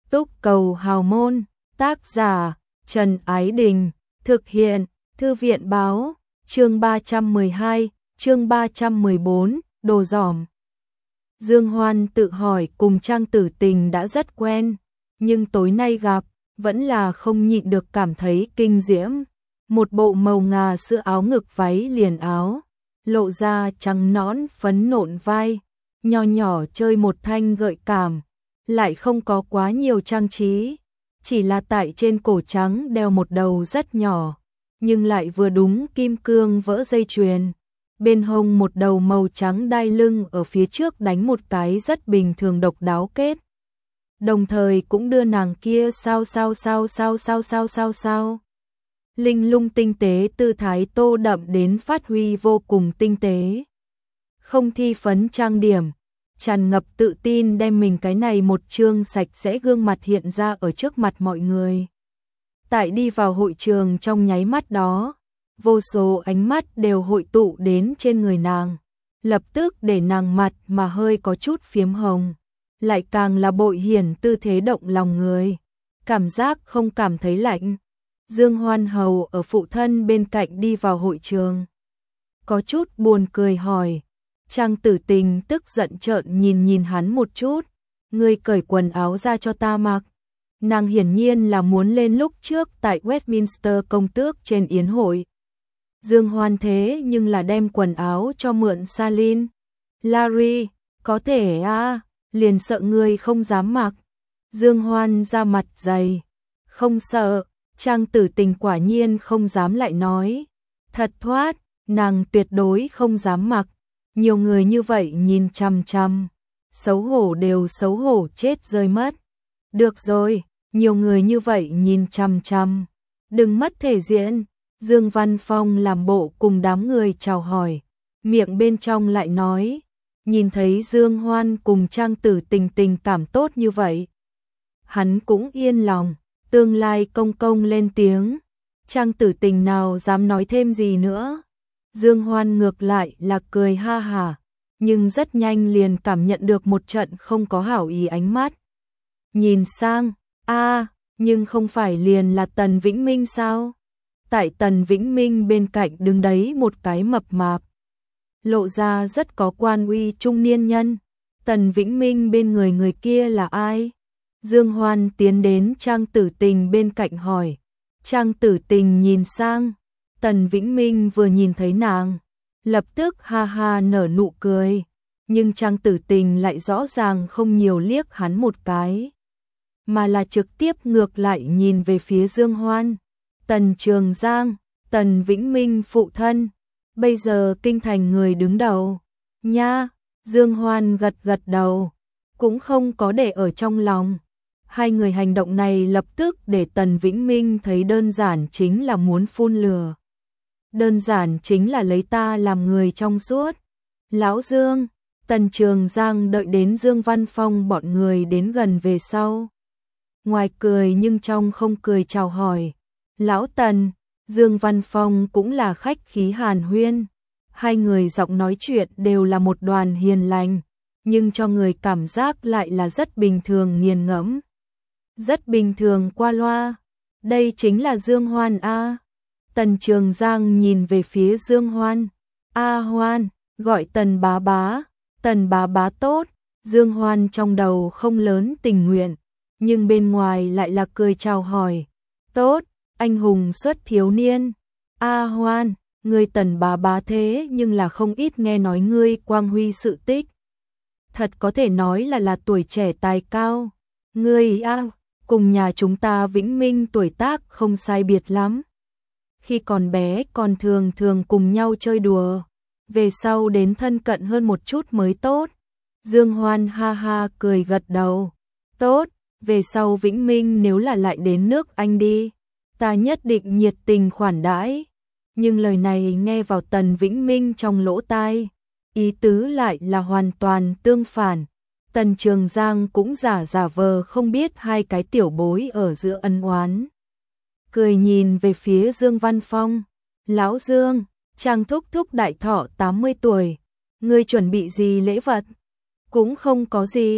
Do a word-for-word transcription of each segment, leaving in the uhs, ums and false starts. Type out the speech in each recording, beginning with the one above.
Túc Cầu Hào Môn, tác giả Trần Ái Đình, thực hiện Thư viện Báo, chương ba trăm mười hai, chương ba trăm mười bốn, đồ giỏm. Dương Hoan tự hỏi cùng Trang Tử Tình đã rất quen, nhưng tối nay gặp, vẫn là không nhịn được cảm thấy kinh diễm. Một bộ màu ngà sữa áo ngực váy liền áo, lộ ra trắng nõn phấn nộn vai, nho nhỏ chơi một thanh gợi cảm, lại không có quá nhiều trang trí, chỉ là tại trên cổ trắng đeo một đầu rất nhỏ, nhưng lại vừa đúng kim cương vỡ dây chuyền. Bên hông một đầu màu trắng đai lưng ở phía trước đánh một cái rất bình thường độc đáo kết. Đồng thời cũng đưa nàng kia sao sao sao sao sao sao sao sao. Linh lung tinh tế tư thái tô đậm đến phát huy vô cùng tinh tế. Không thi phấn trang điểm, tràn ngập tự tin đem mình cái này một trương sạch sẽ gương mặt hiện ra ở trước mặt mọi người. Tại đi vào hội trường trong nháy mắt đó, vô số ánh mắt đều hội tụ đến trên người nàng, lập tức để nàng mặt mà hơi có chút phiếm hồng, lại càng là bội hiển tư thế động lòng người, cảm giác không cảm thấy lạnh. Dương Hoan Hầu ở phụ thân bên cạnh đi vào hội trường, có chút buồn cười hỏi. Trang Tử Tình tức giận trợn nhìn nhìn hắn một chút, ngươi cởi quần áo ra cho ta mặc. Nàng hiển nhiên là muốn lên lúc trước tại Westminster công tước trên yến hội. Dương Hoan thế nhưng là đem quần áo cho mượn Salin. Larry, có thể à, liền sợ ngươi không dám mặc. Dương Hoan ra mặt dày, không sợ. Trang Tử Tình quả nhiên không dám lại nói. Thật thoát, nàng tuyệt đối không dám mặc. Nhiều người như vậy nhìn chằm chằm, xấu hổ đều xấu hổ chết rơi mất. Được rồi, nhiều người như vậy nhìn chằm chằm, đừng mất thể diện. Dương Văn Phong làm bộ cùng đám người chào hỏi, miệng bên trong lại nói, nhìn thấy Dương Hoan cùng Trang Tử Tình tình cảm tốt như vậy, hắn cũng yên lòng. Tương lai công công lên tiếng, Trang Tử Tình nào dám nói thêm gì nữa. Dương Hoan ngược lại là cười ha hả, nhưng rất nhanh liền cảm nhận được một trận không có hảo ý ánh mắt. Nhìn sang, a, nhưng không phải liền là Tần Vĩnh Minh sao? Tại Tần Vĩnh Minh bên cạnh đứng đấy một cái mập mạp, lộ ra rất có quan uy trung niên nhân. Tần Vĩnh Minh bên người người kia là ai? Dương Hoan tiến đến Trang Tử Tình bên cạnh hỏi. Trang Tử Tình nhìn sang, Tần Vĩnh Minh vừa nhìn thấy nàng, lập tức ha ha nở nụ cười, nhưng Trang Tử Tình lại rõ ràng không nhiều liếc hắn một cái, mà là trực tiếp ngược lại nhìn về phía Dương Hoan. Tần Trường Giang, Tần Vĩnh Minh phụ thân, bây giờ kinh thành người đứng đầu. Nha, Dương Hoan gật gật đầu, cũng không có để ở trong lòng. Hai người hành động này lập tức để Tần Vĩnh Minh thấy đơn giản chính là muốn phun lửa. Đơn giản chính là lấy ta làm người trong suốt. Lão Dương, Tần Trường Giang đợi đến Dương Văn Phong bọn người đến gần về sau. Ngoài cười nhưng trong không cười chào hỏi. Lão Tần, Dương Văn Phong cũng là khách khí hàn huyên. Hai người giọng nói chuyện đều là một đoàn hiền lành, nhưng cho người cảm giác lại là rất bình thường nghiền ngẫm. Rất bình thường qua loa. Đây chính là Dương Hoan a. Tần Trường Giang nhìn về phía Dương Hoan. A Hoan, gọi Tần bá bá, Tần bá bá tốt. Dương Hoan trong đầu không lớn tình nguyện, nhưng bên ngoài lại là cười chào hỏi. Tốt, anh hùng xuất thiếu niên. A Hoan, ngươi Tần bá bá thế nhưng là không ít nghe nói ngươi quang huy sự tích. Thật có thể nói là là tuổi trẻ tài cao. Ngươi a, cùng nhà chúng ta Vĩnh Minh tuổi tác không sai biệt lắm. Khi còn bé còn thường thường cùng nhau chơi đùa, về sau đến thân cận hơn một chút mới tốt. Dương Hoan ha ha cười gật đầu. Tốt, về sau Vĩnh Minh nếu là lại đến nước Anh đi, ta nhất định nhiệt tình khoản đãi. Nhưng lời này nghe vào Tần Vĩnh Minh trong lỗ tai, ý tứ lại là hoàn toàn tương phản. Tần Trường Giang cũng giả giả vờ không biết hai cái tiểu bối ở giữa ân oán. Cười nhìn về phía Dương Văn Phong. Lão Dương, Trang thúc thúc đại thọ tám mươi tuổi, ngươi chuẩn bị gì lễ vật? Cũng không có gì,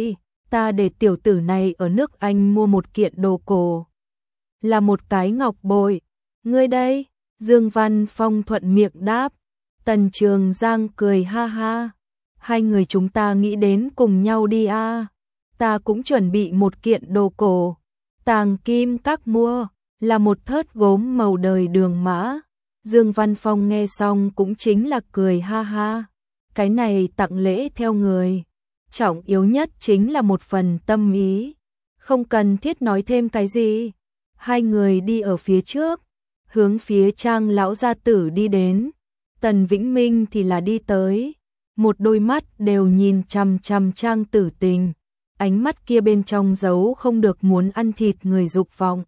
ta để tiểu tử này ở nước Anh mua một kiện đồ cổ. Là một cái ngọc bội. Ngươi đây? Dương Văn Phong thuận miệng đáp. Tần Trường Giang cười ha ha. Hai người chúng ta nghĩ đến cùng nhau đi a. À. Ta cũng chuẩn bị một kiện đồ cổ. Tàng Kim Các mua, là một thớt gốm màu đời Đường Mã. Dương Văn Phong nghe xong cũng chính là cười ha ha. Cái này tặng lễ theo người. Trọng yếu nhất chính là một phần tâm ý. Không cần thiết nói thêm cái gì. Hai người đi ở phía trước, hướng phía Trang lão gia tử đi đến. Tần Vĩnh Minh thì là đi tới. Một đôi mắt đều nhìn chằm chằm Trang Tử Tình. Ánh mắt kia bên trong giấu không được muốn ăn thịt người dục vọng.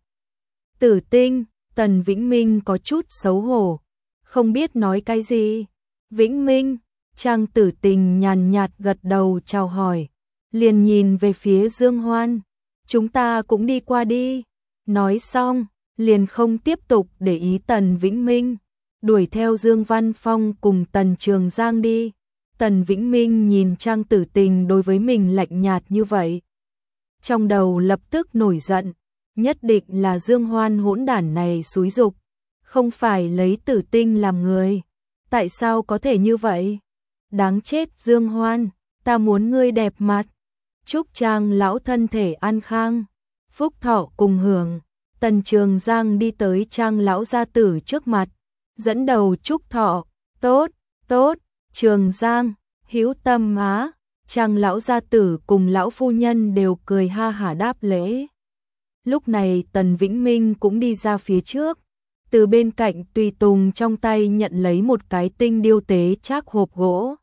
Tử Tinh, Tần Vĩnh Minh có chút xấu hổ. Không biết nói cái gì. Vĩnh Minh, Trang Tử Tình nhàn nhạt gật đầu chào hỏi. Liền nhìn về phía Dương Hoan. Chúng ta cũng đi qua đi. Nói xong, liền không tiếp tục để ý Tần Vĩnh Minh. Đuổi theo Dương Văn Phong cùng Tần Trường Giang đi. Tần Vĩnh Minh nhìn Trang Tử Tình đối với mình lạnh nhạt như vậy. Trong đầu lập tức nổi giận. Nhất định là Dương Hoan hỗn đản này xúi giục. Không phải lấy Tử Tinh làm người. Tại sao có thể như vậy? Đáng chết Dương Hoan, ta muốn ngươi đẹp mặt. Chúc Trang lão thân thể an khang, phúc thọ cùng hưởng. Tần Trường Giang đi tới Trang lão gia tử trước mặt, dẫn đầu chúc thọ. Tốt, tốt, Trường Giang, hữu tâm á. Trang lão gia tử cùng lão phu nhân đều cười ha hả đáp lễ. Lúc này Tần Vĩnh Minh cũng đi ra phía trước, từ bên cạnh tùy tùng trong tay nhận lấy một cái tinh điêu tế trác hộp gỗ.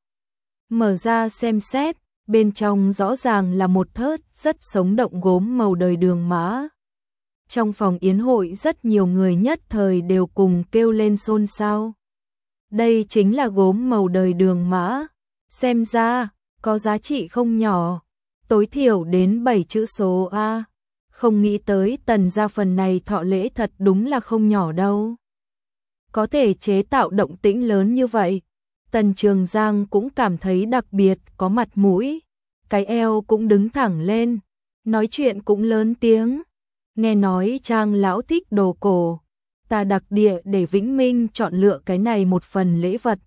Mở ra xem xét, bên trong rõ ràng là một thớt rất sống động gốm màu đời Đường Mã. Trong phòng yến hội rất nhiều người nhất thời đều cùng kêu lên xôn xao. Đây chính là gốm màu đời Đường Mã, xem ra có giá trị không nhỏ, tối thiểu đến bảy chữ số a. Không nghĩ tới Tần gia phần này thọ lễ thật đúng là không nhỏ đâu. Có thể chế tạo động tĩnh lớn như vậy. Tần Trường Giang cũng cảm thấy đặc biệt có mặt mũi, cái eo cũng đứng thẳng lên, nói chuyện cũng lớn tiếng. Nghe nói Trang lão thích đồ cổ, ta đặc địa để Vĩnh Minh chọn lựa cái này một phần lễ vật.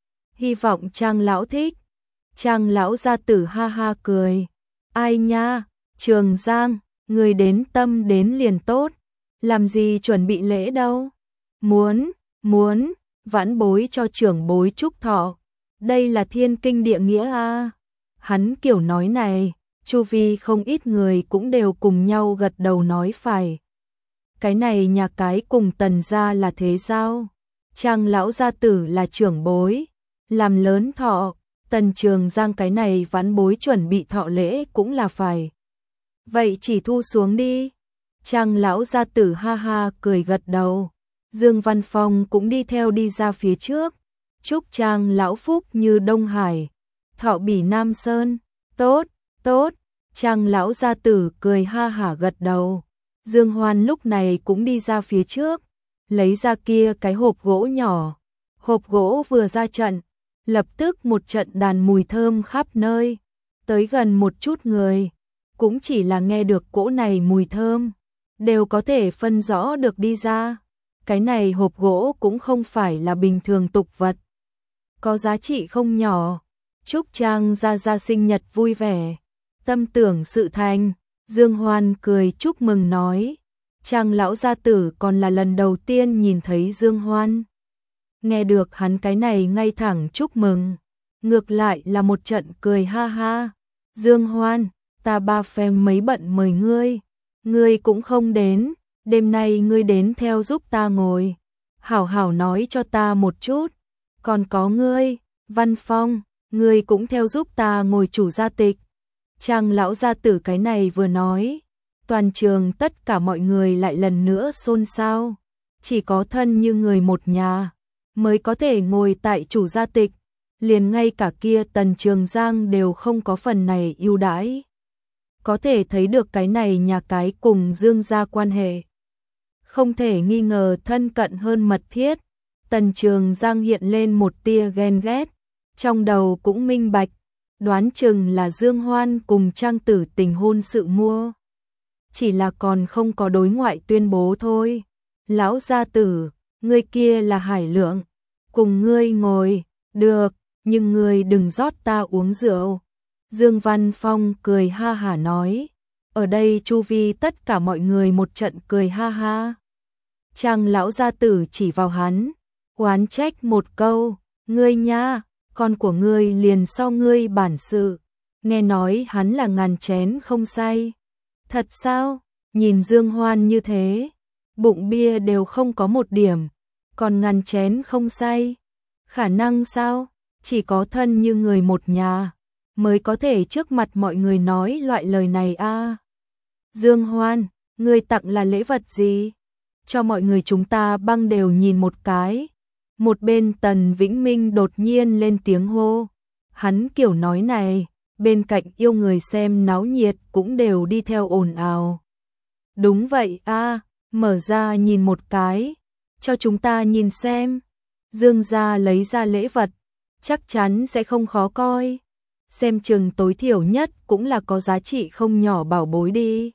Hy vọng Trang lão thích. Trang lão gia tử ha ha cười. Ai nha, Trường Giang, người đến tâm đến liền tốt, làm gì chuẩn bị lễ đâu. Muốn, muốn, vãn bối cho trưởng bối chúc thọ. Đây là thiên kinh địa nghĩa a. À. Hắn kiểu nói này, chu vi không ít người cũng đều cùng nhau gật đầu nói phải. Cái này nhà cái cùng Tần gia là thế sao? Trang lão gia tử là trưởng bối, làm lớn thọ, Tần Trường Giang cái này vãn bối chuẩn bị thọ lễ cũng là phải. Vậy chỉ thu xuống đi. Trang lão gia tử ha ha cười gật đầu. Dương Văn Phong cũng đi theo đi ra phía trước. Chúc Trang lão phúc như Đông Hải, thọ bỉ Nam Sơn. Tốt, tốt. Trang lão gia tử cười ha hả gật đầu. Dương Hoan lúc này cũng đi ra phía trước, lấy ra kia cái hộp gỗ nhỏ. Hộp gỗ vừa ra trận, lập tức một trận đàn mùi thơm khắp nơi. Tới gần một chút người, cũng chỉ là nghe được cỗ này mùi thơm, đều có thể phân rõ được đi ra. Cái này hộp gỗ cũng không phải là bình thường tục vật, có giá trị không nhỏ. Chúc Trang gia gia sinh nhật vui vẻ, tâm tưởng sự thành. Dương Hoan cười chúc mừng nói. Trang lão gia tử còn là lần đầu tiên nhìn thấy Dương Hoan. Nghe được hắn cái này ngay thẳng chúc mừng, ngược lại là một trận cười ha ha. Dương Hoan, ta ba phe mấy bận mời ngươi, ngươi cũng không đến, đêm nay ngươi đến theo giúp ta ngồi, hảo hảo nói cho ta một chút. Còn có ngươi, Văn Phong, ngươi cũng theo giúp ta ngồi chủ gia tịch. Trang lão gia tử cái này vừa nói, toàn trường tất cả mọi người lại lần nữa xôn xao. Chỉ có thân như người một nhà mới có thể ngồi tại chủ gia tịch, liền ngay cả kia Tần Trường Giang đều không có phần này ưu đãi. Có thể thấy được cái này nhà cái cùng Dương gia quan hệ không thể nghi ngờ thân cận hơn mật thiết. Tần Trường Giang hiện lên một tia ghen ghét, trong đầu cũng minh bạch, đoán chừng là Dương Hoan cùng Trang Tử Tình hôn sự mua. Chỉ là còn không có đối ngoại tuyên bố thôi. Lão gia tử, ngươi kia là Hải Lượng, cùng ngươi ngồi, được, nhưng ngươi đừng rót ta uống rượu. Dương Văn Phong cười ha hả nói. Ở đây chu vi tất cả mọi người một trận cười ha ha. Trang lão gia tử chỉ vào hắn, oán trách một câu, ngươi nha, con của ngươi liền so ngươi bản sự. Nghe nói hắn là ngàn chén không say. Thật sao? Nhìn Dương Hoan như thế, bụng bia đều không có một điểm, còn ngàn chén không say. Khả năng sao? Chỉ có thân như người một nhà mới có thể trước mặt mọi người nói loại lời này a. À. Dương Hoan, ngươi tặng là lễ vật gì? Cho mọi người chúng ta băng đều nhìn một cái. Một bên Tần Vĩnh Minh đột nhiên lên tiếng hô. Hắn kiểu nói này, bên cạnh yêu người xem náo nhiệt cũng đều đi theo ồn ào. Đúng vậy a, à, mở ra nhìn một cái, cho chúng ta nhìn xem. Dương gia lấy ra lễ vật, chắc chắn sẽ không khó coi. Xem chừng tối thiểu nhất cũng là có giá trị không nhỏ bảo bối đi.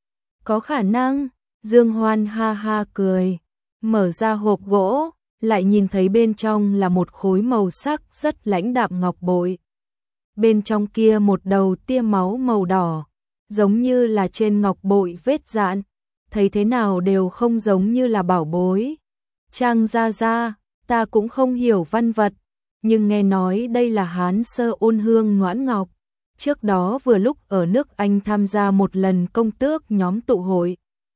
Có khả năng, Dương Hoan ha ha cười, mở ra hộp gỗ, lại nhìn thấy bên trong là một khối màu sắc rất lãnh đạm ngọc bội. Bên trong kia một đầu tia máu màu đỏ, giống như là trên ngọc bội vết dạn, thấy thế nào đều không giống như là bảo bối. Trang gia gia, ta cũng không hiểu văn vật, nhưng nghe nói đây là Hán sơ ôn hương noãn ngọc. Trước đó vừa lúc ở nước Anh tham gia một lần công tước nhóm tụ hội.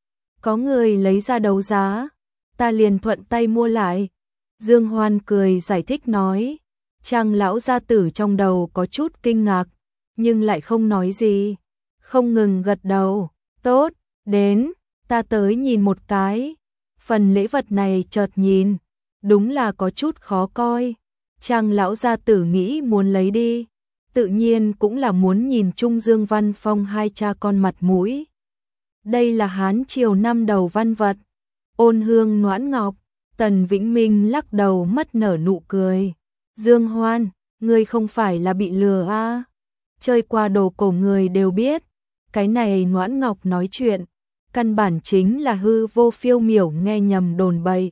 Có người lấy ra đấu giá, ta liền thuận tay mua lại. Dương Hoan cười giải thích nói. Trang lão gia tử trong đầu có chút kinh ngạc, nhưng lại không nói gì. Không ngừng gật đầu, tốt, đến, ta tới nhìn một cái. Phần lễ vật này chợt nhìn, đúng là có chút khó coi. Trang lão gia tử nghĩ muốn lấy đi, tự nhiên cũng là muốn nhìn chung Dương Văn Phong hai cha con mặt mũi. Đây là Hán triều năm đầu văn vật, ôn hương noãn ngọc. Tần Vĩnh Minh lắc đầu mất nở nụ cười. Dương Hoan, ngươi không phải là bị lừa a? À? Chơi qua đồ cổ người đều biết, cái này noãn ngọc nói chuyện, căn bản chính là hư vô phiêu miểu nghe nhầm đồn bậy.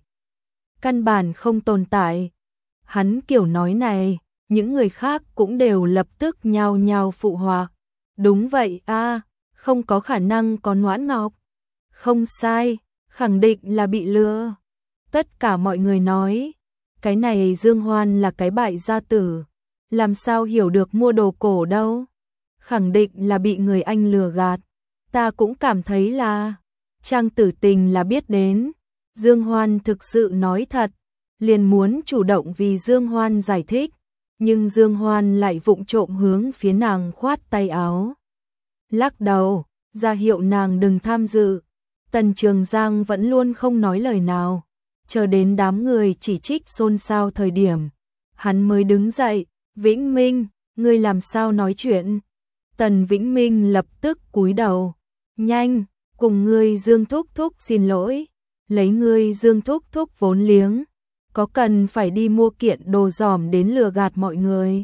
Căn bản không tồn tại. Hắn kiểu nói này, những người khác cũng đều lập tức nhao nhao phụ họa. Đúng vậy a, à, không có khả năng có noãn ngọc. Không sai, khẳng định là bị lừa. Tất cả mọi người nói, cái này Dương Hoan là cái bại gia tử, làm sao hiểu được mua đồ cổ đâu. Khẳng định là bị người Anh lừa gạt. Ta cũng cảm thấy là Trang Tử Tình là biết đến. Dương Hoan thực sự nói thật, liền muốn chủ động vì Dương Hoan giải thích, nhưng Dương Hoan lại vụng trộm hướng phía nàng khoát tay áo. Lắc đầu, ra hiệu nàng đừng tham dự. Tần Trường Giang vẫn luôn không nói lời nào, chờ đến đám người chỉ trích xôn xao thời điểm, hắn mới đứng dậy. Vĩnh Minh, ngươi làm sao nói chuyện? Tần Vĩnh Minh lập tức cúi đầu. Nhanh, cùng ngươi Dương Thúc Thúc xin lỗi, lấy ngươi Dương Thúc Thúc vốn liếng, có cần phải đi mua kiện đồ giỏm đến lừa gạt mọi người.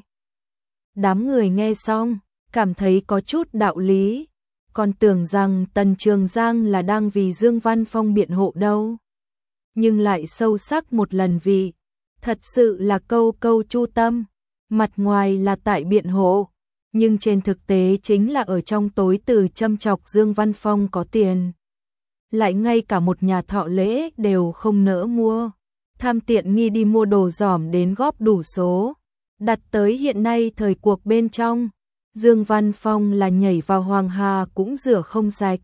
Đám người nghe xong, cảm thấy có chút đạo lý, còn tưởng rằng Tần Trường Giang là đang vì Dương Văn Phong biện hộ đâu. Nhưng lại sâu sắc một lần vì, thật sự là câu câu chu tâm, mặt ngoài là tại biện hộ, nhưng trên thực tế chính là ở trong tối từ châm chọc Dương Văn Phong có tiền. Lại ngay cả một nhà thọ lễ đều không nỡ mua, tham tiện nghi đi mua đồ giỏm đến góp đủ số, đặt tới hiện nay thời cuộc bên trong, Dương Văn Phong là nhảy vào Hoàng Hà cũng rửa không sạch.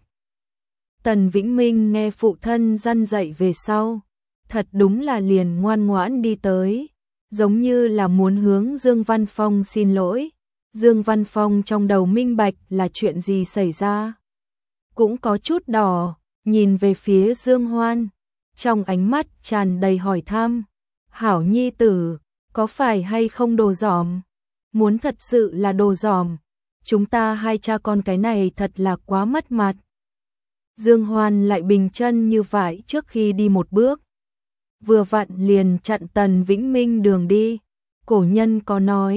Tần Vĩnh Minh nghe phụ thân răn dạy về sau, thật đúng là liền ngoan ngoãn đi tới, giống như là muốn hướng Dương Văn Phong xin lỗi. Dương Văn Phong trong đầu minh bạch là chuyện gì xảy ra, cũng có chút đỏ, nhìn về phía Dương Hoan, trong ánh mắt tràn đầy hỏi thăm. Hảo nhi tử, có phải hay không đồ giỏm? Muốn thật sự là đồ giỏm, chúng ta hai cha con cái này thật là quá mất mặt. Dương Hoan lại bình chân như vậy trước khi đi một bước, vừa vặn liền chặn Tần Vĩnh Minh đường đi. Cổ nhân có nói,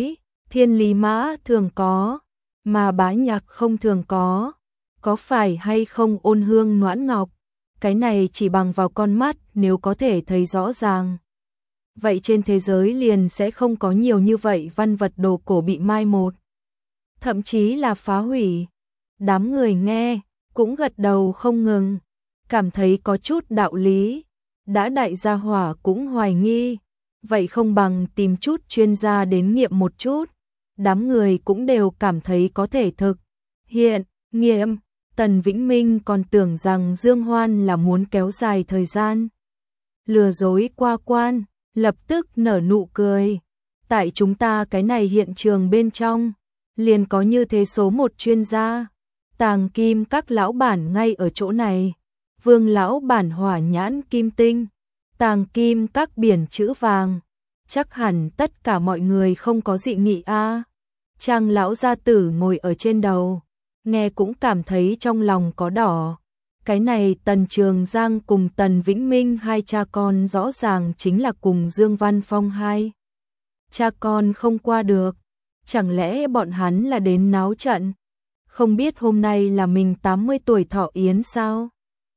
Thiên lý mã thường có, mà bá nhạc không thường có. Có phải hay không ôn hương noãn ngọc? Cái này chỉ bằng vào con mắt nếu có thể thấy rõ ràng. Vậy trên thế giới liền sẽ không có nhiều như vậy văn vật đồ cổ bị mai một. Thậm chí là phá hủy. Đám người nghe, cũng gật đầu không ngừng. Cảm thấy có chút đạo lý. Đã đại gia hỏa cũng hoài nghi. Vậy không bằng tìm chút chuyên gia đến nghiệm một chút. Đám người cũng đều cảm thấy có thể thực. Hiện, nghiệm, Tần Vĩnh Minh còn tưởng rằng Dương Hoan là muốn kéo dài thời gian. Lừa dối qua quan, lập tức nở nụ cười. Tại chúng ta cái này hiện trường bên trong, liền có như thế số một chuyên gia. Tàng kim các lão bản ngay ở chỗ này. Vương lão bản hỏa nhãn kim tinh. Tàng kim các biển chữ vàng. Chắc hẳn tất cả mọi người không có dị nghị a. Trang lão gia tử ngồi ở trên đầu, nghe cũng cảm thấy trong lòng có đỏ. Cái này Tần Trường Giang cùng Tần Vĩnh Minh hai cha con rõ ràng chính là cùng Dương Văn Phong hai. Cha con không qua được, chẳng lẽ bọn hắn là đến náo trận? Không biết hôm nay là mình tám mươi tuổi thọ yến sao?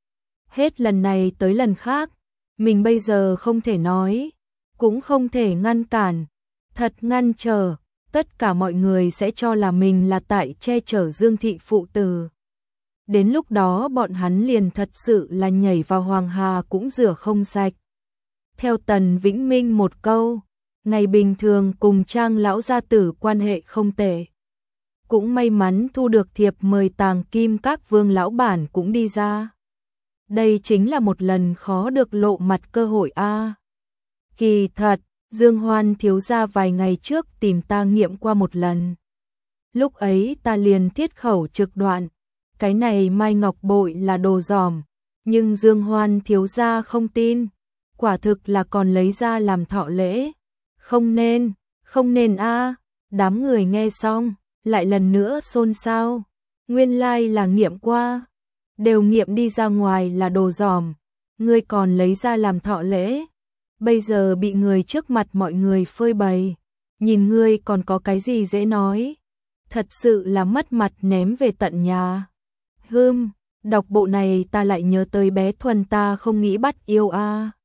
Hết lần này tới lần khác, mình bây giờ không thể nói, cũng không thể ngăn cản, thật ngăn trở, tất cả mọi người sẽ cho là mình là tại che chở Dương thị phụ tử. Đến lúc đó bọn hắn liền thật sự là nhảy vào Hoàng Hà cũng rửa không sạch. Theo Tần Vĩnh Minh một câu, ngày bình thường cùng Trang lão gia tử quan hệ không tệ. Cũng may mắn thu được thiệp mời tàng kim các Vương lão bản cũng đi ra. Đây chính là một lần khó được lộ mặt cơ hội a. Kỳ thật, Dương Hoan thiếu gia vài ngày trước tìm ta nghiệm qua một lần. Lúc ấy ta liền thiết khẩu trực đoạn, cái này Mai Ngọc bội là đồ giỏm, nhưng Dương Hoan thiếu gia không tin, quả thực là còn lấy ra làm thọ lễ. Không nên, không nên a. Đám người nghe xong, lại lần nữa xôn xao. Nguyên lai là nghiệm qua, đều nghiệm đi ra ngoài là đồ giỏm, ngươi còn lấy ra làm thọ lễ. Bây giờ bị người trước mặt mọi người phơi bày, nhìn ngươi còn có cái gì dễ nói. Thật sự là mất mặt ném về tận nhà. Hừm, đọc bộ này ta lại nhớ tới bé Thuần ta không nghĩ bắt yêu a.